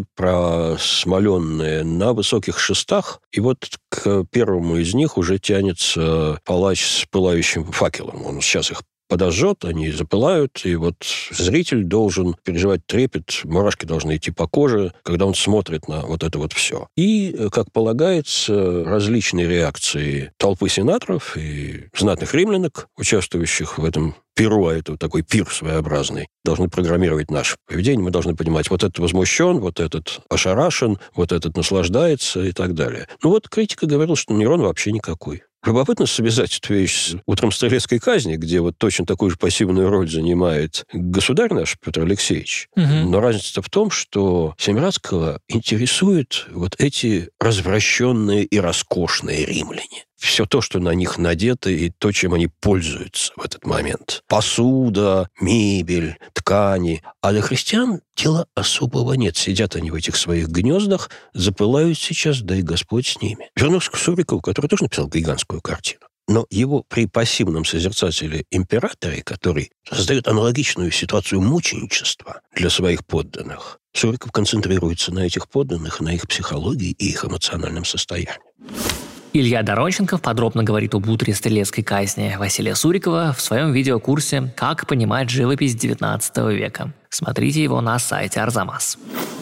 просмоленные на высоких шестах. И вот к первому из них уже тянется палач с пылающим факелом. Он сейчас их подожжет, они запылают, и вот зритель должен переживать трепет, мурашки должны идти по коже, когда он смотрит на вот это вот все. И, как полагается, различные реакции толпы сенаторов и знатных римлянок, участвующих в этом пиру, а это такой пир своеобразный, должны программировать наше поведение. Мы должны понимать, вот этот возмущен, вот этот ошарашен, вот этот наслаждается и так далее. Вот критика говорила, что Нерон вообще никакой. Любопытно связать эту вещь с «Утром стрелецкой казни», где вот точно такую же пассивную роль занимает государь наш Петр Алексеевич. Но разница в том, что Семирадского интересуют вот эти развращенные и роскошные римляне. Все то, что на них надето, и то, чем они пользуются в этот момент. Посуда, мебель, ткани. А для христиан дела особого нет. Сидят они в этих своих гнездах, запылают сейчас, да и Господь с ними. Вернусь к Сурикову, который тоже написал гигантскую картину. Но его при пассивном созерцателе императоре, который создает аналогичную ситуацию мученичества для своих подданных, Суриков концентрируется на этих подданных, на их психологии и их эмоциональном состоянии. Илья Доронченков подробно говорит об утре стрелецкой казни Василия Сурикова в своем видеокурсе «Как понимать живопись XIX века». Смотрите его на сайте Арзамас.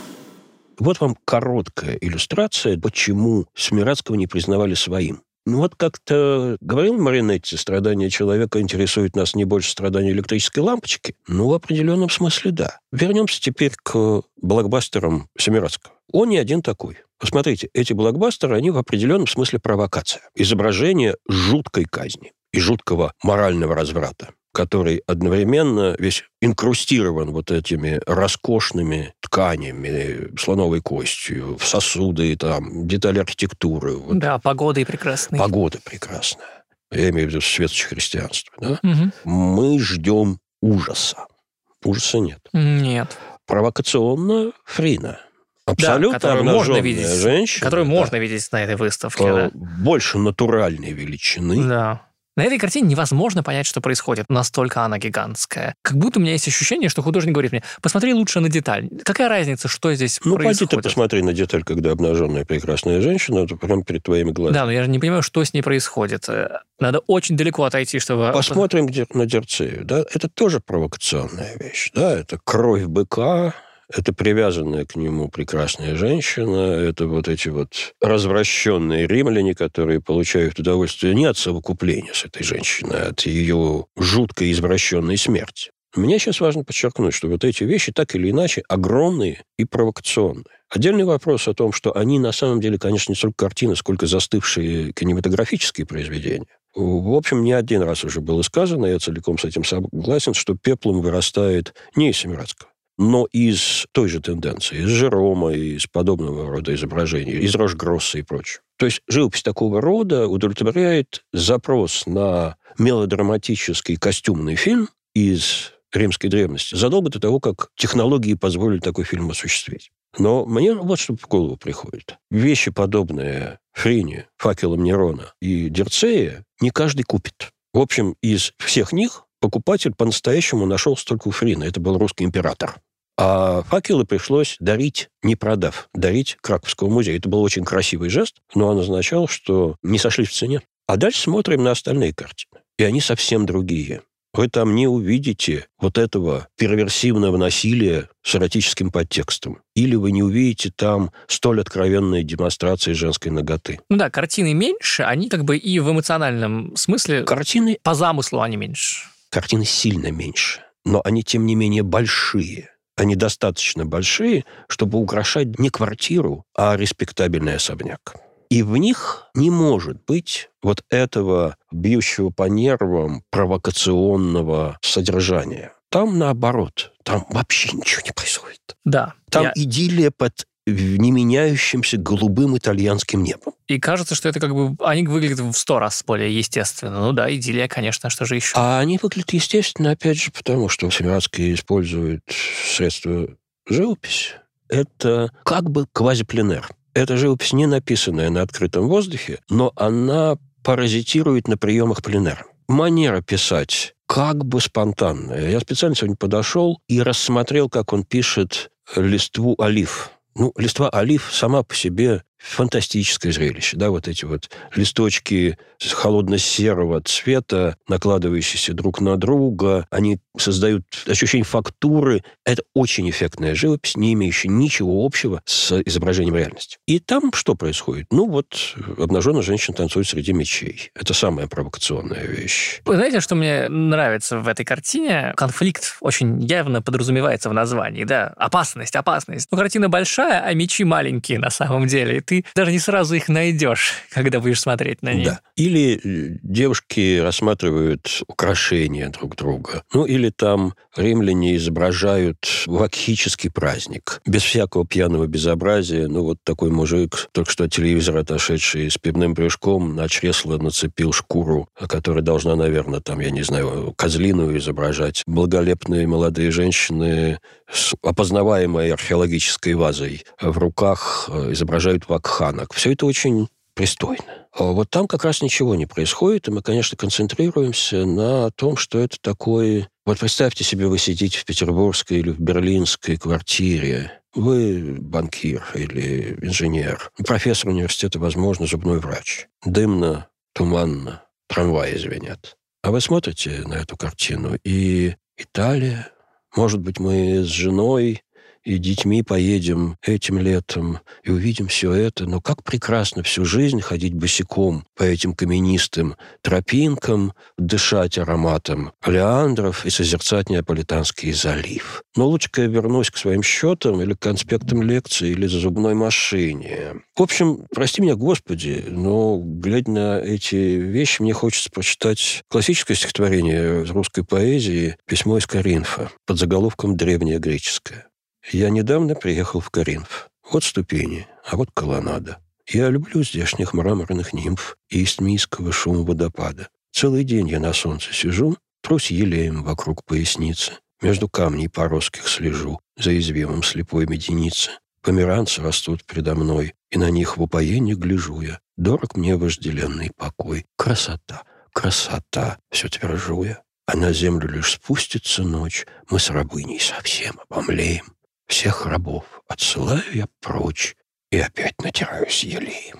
Вот вам короткая иллюстрация, почему Семирадского не признавали своим. Ну вот как-то говорил Маринетти, страдания человека интересует нас не больше страдания электрической лампочки. Ну, в определенном смысле да. Вернемся теперь к блокбастерам Семирадского. Он не один такой. Посмотрите, эти блокбастеры, они в определенном смысле провокация. Изображение жуткой казни и жуткого морального разврата, который одновременно весь инкрустирован вот этими роскошными тканями, слоновой костью, сосуды, там, детали архитектуры. Вот. Да, погодой прекрасной. Погода прекрасная. Я имею в виду светочное христианство. Да? Угу. Мы ждем ужаса. Ужаса нет. Нет. Провокационно Фрина. Абсолютно да, обнаженная женщина. Которую можно видеть на этой выставке. Да. Больше натуральной величины. Да. На этой картине невозможно понять, что происходит. Настолько она гигантская. Как будто у меня есть ощущение, что художник говорит мне, посмотри лучше на деталь. Какая разница, что здесь происходит? Ну, пойди ты посмотри на деталь, когда обнаженная прекрасная женщина, это прямо перед твоими глазами. Да, но я же не понимаю, что с ней происходит. Надо очень далеко отойти, чтобы... Посмотрим на Дирцею. Да? Это тоже провокационная вещь. Да? Это кровь быка, это привязанная к нему прекрасная женщина, это вот эти вот развращенные римляне, которые получают удовольствие не от совокупления с этой женщиной, а от ее жуткой извращенной смерти. Мне сейчас важно подчеркнуть, что вот эти вещи так или иначе огромные и провокационные. Отдельный вопрос о том, что они на самом деле, конечно, не столько картины, сколько застывшие кинематографические произведения. В общем, не один раз уже было сказано, я целиком с этим согласен, что пеплом вырастает не из Семирадского, но из той же тенденции, из Жерома, из подобного рода изображений, из Рожгросса и прочего. То есть живопись такого рода удовлетворяет запрос на мелодраматический костюмный фильм из римской древности задолго до того, как технологии позволили такой фильм осуществить. Но мне вот что в голову приходит. Вещи, подобные Фрине, факелам Нерона и Дирцея, не каждый купит. В общем, из всех них покупатель по-настоящему нашелся только у Фрина. Это был русский император. А факелы пришлось дарить, не продав, дарить Краковскому музею. Это был очень красивый жест, но он означал, что не сошлись в цене. А дальше смотрим на остальные картины. И они совсем другие. Вы там не увидите вот этого перверсивного насилия с эротическим подтекстом. Или вы не увидите там столь откровенной демонстрации женской наготы. Ну да, картины меньше, они как бы и в эмоциональном смысле... Картины... По замыслу они меньше. Картины сильно меньше, но они, тем не менее, большие. Они достаточно большие, чтобы украшать не квартиру, а респектабельный особняк. И в них не может быть вот этого бьющего по нервам провокационного содержания. Там наоборот, там вообще ничего не происходит. Да. Там идиллия под неменяющимся голубым итальянским небом. И кажется, что это как бы... Они выглядят в 100 раз более естественно. Ну да, идиллия, конечно, что же еще? А они выглядят естественно, опять же, потому что Семирадский использует средства живописи. Это как бы квазипленер. Это живопись не написанная на открытом воздухе, но она паразитирует на приемах пленера. Манера писать как бы спонтанная. Я специально сегодня подошел и рассмотрел, как он пишет листву олив. Ну, листва олив сама по себе фантастическое зрелище, да, вот эти вот листочки холодно-серого цвета, накладывающиеся друг на друга, они создают ощущение фактуры. Это очень эффектная живопись, не имеющая ничего общего с изображением реальности. И там что происходит? Ну, вот обнаженная женщина танцует среди мечей. Это самая провокационная вещь. Вы знаете, что мне нравится в этой картине? Конфликт очень явно подразумевается в названии, да. Опасность. Ну, картина большая, а мечи маленькие на самом деле. И ты ты даже не сразу их найдешь, когда будешь смотреть на них. Да. Или девушки рассматривают украшения друг друга. Ну, или там римляне изображают вакхический праздник. Без всякого пьяного безобразия. Ну, вот такой мужик, только что от телевизора отошедший, с пивным брюшком, на чресло нацепил шкуру, которая должна, наверное, там, я не знаю, козлиную изображать. Благолепные молодые женщины с опознаваемой археологической вазой в руках изображают вакханок. Все это очень пристойно. А вот там как раз ничего не происходит, и мы, конечно, концентрируемся на том, что это такое... Вот представьте себе, вы сидите в петербургской или в берлинской квартире. Вы банкир или инженер, профессор университета, возможно, зубной врач. Дымно, туманно, трамваи звенят. А вы смотрите на эту картину, и Италия. Может быть, мы с женой и детьми поедем этим летом и увидим все это. Но как прекрасно всю жизнь ходить босиком по этим каменистым тропинкам, дышать ароматом олеандров и созерцать Неаполитанский залив. Но лучше-ка я вернусь к своим счетам или к конспектам лекции, или зубной машине. В общем, прости меня, Господи, но, глядя на эти вещи, мне хочется прочитать классическое стихотворение русской поэзии «Письмо из Коринфа» под заголовком «Древнее греческое». Я недавно приехал в Коринф. Вот ступени, а вот колоннада. Я люблю здешних мраморных нимф и истмийского шума водопада. Целый день я на солнце сижу, трусь елеем вокруг поясницы. Между камней поросских слежу, за извивом слепой меденицы. Померанцы растут предо мной, и на них в упоении гляжу я. Дорог мне вожделенный покой. Красота, красота, все твержу я. А на землю лишь спустится ночь, мы с рабыней совсем обомлеем. Всех рабов отсылаю я прочь и опять натираюсь елеем.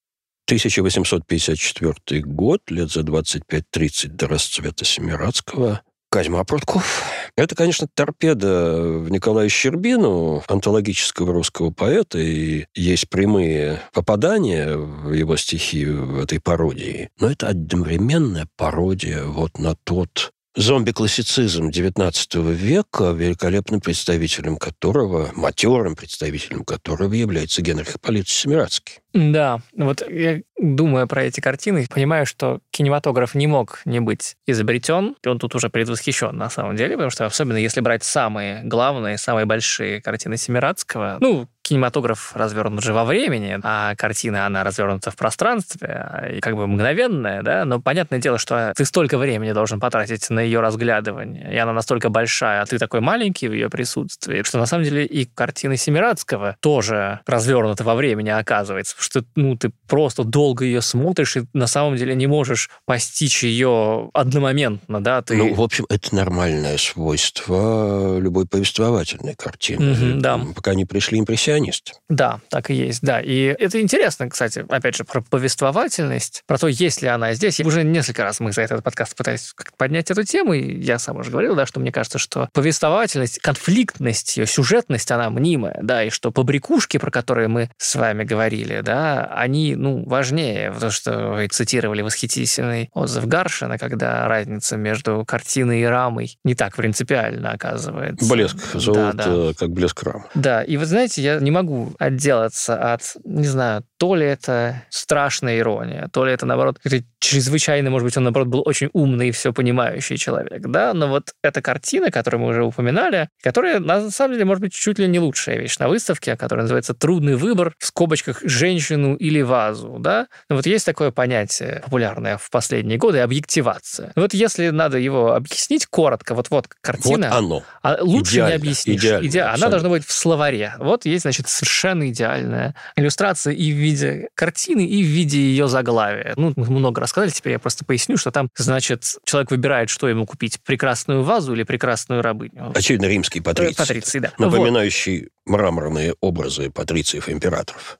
1854 год, лет за 25-30 до расцвета Семирадского. Козьма Прутков. Это, конечно, торпеда в Николая Щербину, антологического русского поэта, и есть прямые попадания в его стихи в этой пародии. Но это одновременная пародия вот на тот зомби-классицизм XIX века, великолепным представителем которого, матерым представителем которого является Генрих Ипполитович Семирадский. Да, вот я думаю про эти картины, понимаю, что кинематограф не мог не быть изобретен, и он тут уже предвосхищен на самом деле, потому что особенно если брать самые главные, самые большие картины Семирадского, кинематограф развернут же во времени, а картина, она развернута в пространстве, и как бы мгновенная, да, но понятное дело, что ты столько времени должен потратить на ее разглядывание, и она настолько большая, а ты такой маленький в ее присутствии, что на самом деле и картины Семирадского тоже развернуты во времени, оказывается, что ты просто долго ее смотришь и на самом деле не можешь постичь ее одномоментно, да? В общем, это нормальное свойство любой повествовательной картины, да. Пока не пришли импрессионисты. Да, так и есть, да. И это интересно, кстати, опять же, про повествовательность, про то, есть ли она здесь. Уже несколько раз мы за этот подкаст пытались поднять эту тему, и я сам уже говорил, да, что мне кажется, что повествовательность, конфликтность, ее сюжетность, она мнимая, да, и что побрякушки, про которые мы с вами говорили, да, они, важнее, потому что вы цитировали восхитительный отзыв Гаршина, когда разница между картиной и рамой не так принципиально оказывается. Блеск золота, как блеск рамы. Да, и вы знаете, я не могу отделаться от, не знаю, то ли это страшная ирония, то ли это, наоборот, чрезвычайно, может быть, он, наоборот, был очень умный и все понимающий человек, да, но вот эта картина, которую мы уже упоминали, которая, на самом деле, может быть, чуть ли не лучшая вещь на выставке, которая называется «Трудный выбор», в скобочках «женщину или вазу», да, но вот есть такое понятие, популярное в последние годы, объективация. Вот если надо его объяснить коротко, вот картина... Вот оно. А лучше идеально, не объяснишь. Идеально, она должна быть в словаре. Вот есть, значит, совершенно идеальная иллюстрация и в виде картины, и в виде ее заглавия. Мы много рассказали, теперь я просто поясню, что там, значит, человек выбирает, что ему купить, прекрасную вазу или прекрасную рабыню. Очевидно, римский патриций. Патриций, да. Напоминающий мраморные образы патрициев и императоров.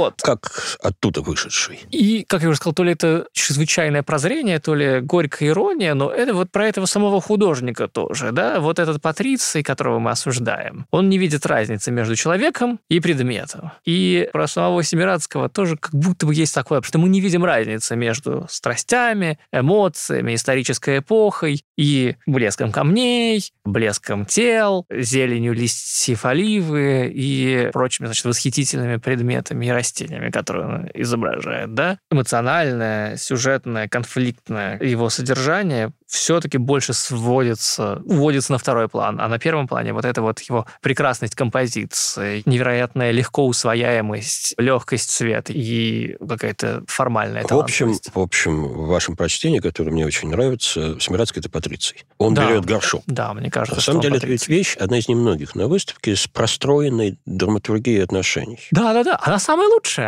Как оттуда вышедший. И, как я уже сказал, то ли это чрезвычайное прозрение, то ли горькая ирония, но это вот про этого самого художника тоже, да, вот этот патриций, которого мы осуждаем, он не видит разницы между человеком и предметом. И про самого Семирадского тоже как будто бы есть такое, потому что мы не видим разницы между страстями, эмоциями, исторической эпохой и блеском камней, блеском тел, зеленью листьев оливы, рекой и прочими, значит, восхитительными предметами и растениями, которые он изображает, да? Эмоциональное, сюжетное, конфликтное его содержание все-таки больше уводится на второй план, а на первом плане вот эта вот его прекрасность композиции, невероятная легко усвояемость, легкость цвета и какая-то формальная талантливость. В общем, в вашем прочтении, которое мне очень нравится, Семирадский — это Патриций. Он берет горшок. Да, мне кажется, на самом деле, это ведь вещь, одна из немногих на выставке с простроенной драматургией отношений. Да. Она самая лучшая.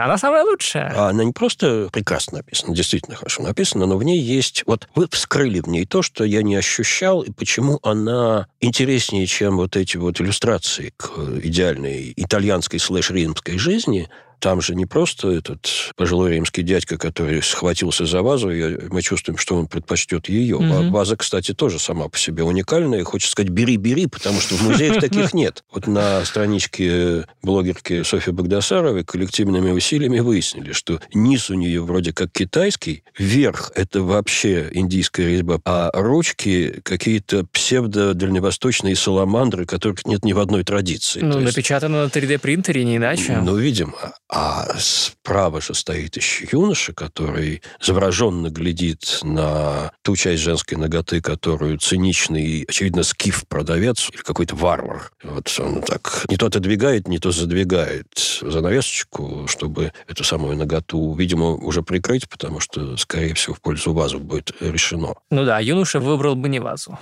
А она не просто прекрасно написана, действительно хорошо написана, но в ней есть... Вот вы вскрыли в ней то, что я не ощущал, и почему она интереснее, чем вот эти вот иллюстрации к идеальной итальянской слэш-римской жизни. Там же не просто этот пожилой римский дядька, который схватился за вазу, и мы чувствуем, что он предпочтет ее. А ваза, кстати, тоже сама по себе уникальная. Хочется сказать, бери, потому что в музеях таких нет. Вот на страничке блогерки Софьи Багдасаровой коллективными усилиями выяснили, что низ у нее вроде как китайский, верх — это вообще индийская резьба, а ручки какие-то псевдо-дальневосточные саламандры, которых нет ни в одной традиции. Напечатано на 3D-принтере, не иначе. Видимо. А справа же стоит еще юноша, который завороженно глядит на ту часть женской наготы, которую циничный, очевидно, скиф-продавец или какой-то варвар. Вот он так не то отодвигает, не то задвигает занавесочку, чтобы эту самую наготу, видимо, уже прикрыть, потому что, скорее всего, в пользу вазу будет решено. Юноша выбрал бы не вазу.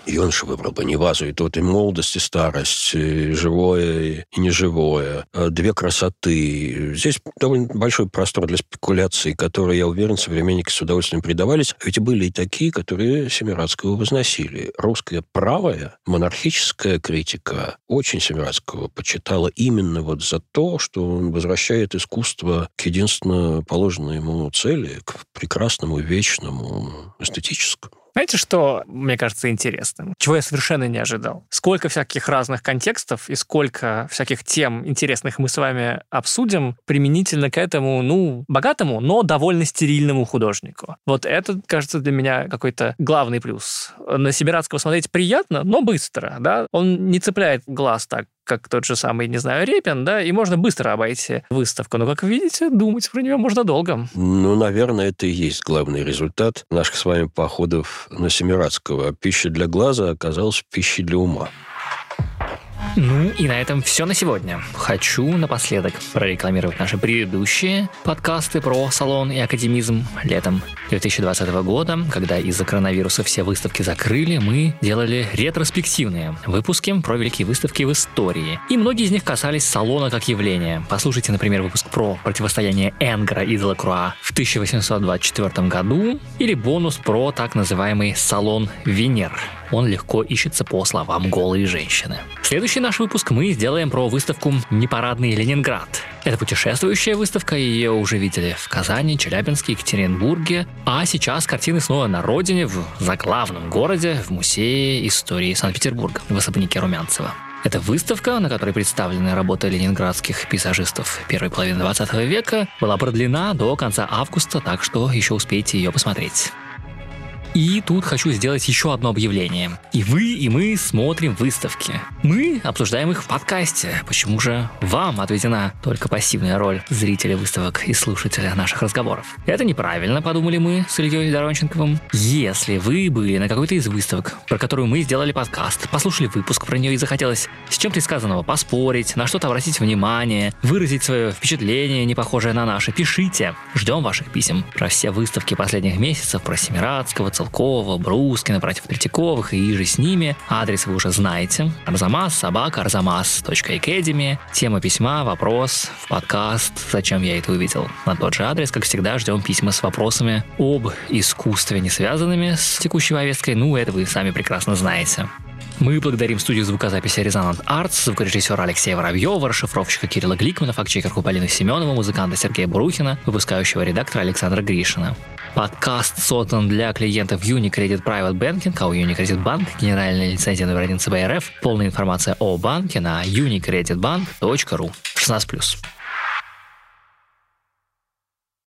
И тут и молодость, и старость, и живое, и неживое, две красоты. Здесь довольно большой простор для спекуляций, которые, я уверен, современники с удовольствием предавались. Ведь были и такие, которые Семирадского возносили. Русская правая, монархическая критика очень Семирадского почитала именно вот за то, что он возвращает искусство к единственно положенной ему цели, к прекрасному, вечному, эстетическому. Знаете, что мне кажется интересным? Чего я совершенно не ожидал? Сколько всяких разных контекстов и сколько всяких тем интересных мы с вами обсудим применительно к этому, богатому, но довольно стерильному художнику. Вот это, кажется, для меня какой-то главный плюс. На Семирадского смотреть приятно, но быстро, да? Он не цепляет глаз так, как тот же самый, Репин, да, и можно быстро обойти выставку. Но, как вы видите, думать про нее можно долго. Наверное, это и есть главный результат наших с вами походов на Семирадского. Пища для глаза оказалась пищей для ума. И на этом все на сегодня. Хочу напоследок прорекламировать наши предыдущие подкасты про салон и академизм летом 2020 года, когда из-за коронавируса все выставки закрыли, мы делали ретроспективные выпуски про великие выставки в истории. И многие из них касались салона как явления. Послушайте, например, выпуск про противостояние Энгра и Делакруа в 1824 году или бонус про так называемый салон Венер. Он легко ищется по словам «голые женщины». Следующий наш выпуск мы сделаем про выставку «Непарадный Ленинград». Это путешествующая выставка, ее уже видели в Казани, Челябинске, Екатеринбурге. А сейчас картины снова на родине, в заглавном городе, в Музее истории Санкт-Петербурга, в особняке Румянцева. Это выставка, на которой представлены работы ленинградских пейзажистов первой половины 20 века, была продлена до конца августа, так что еще успейте ее посмотреть. И тут хочу сделать еще одно объявление. И вы, и мы смотрим выставки. Мы обсуждаем их в подкасте. Почему же вам отведена только пассивная роль зрителя выставок и слушателя наших разговоров? Это неправильно, подумали мы с Ильей Доронченковым. Если вы были на какой-то из выставок, про которую мы сделали подкаст, послушали выпуск про нее и захотелось с чем-то из сказанного поспорить, на что-то обратить внимание, выразить свое впечатление, не похожее на наше, пишите. Ждем ваших писем про все выставки последних месяцев, про Семирадского, Целкова, Брускина, братьев Третьяковых и иже с ними. Адрес вы уже знаете. arzamas@arzamas.academy. Тема письма, вопрос в подкаст «Зачем я это увидел?». На тот же адрес, как всегда, ждем письма с вопросами об искусстве, не связанными с текущей повесткой. Это вы сами прекрасно знаете. Мы благодарим студию звукозаписи Resonant Arts, звукорежиссера Алексея Воробьева, расшифровщика Кирилла Гликмана, фактчекерку Полину Семенову, музыканта Сергея Бурухина, выпускающего редактора Александра Гришина. Подкаст создан для клиентов Unicredit Private Banking, а у Unicredit Bank генеральная лицензия номер 1 ЦБ РФ. Полная информация о банке на unicreditbank.ru. 16+.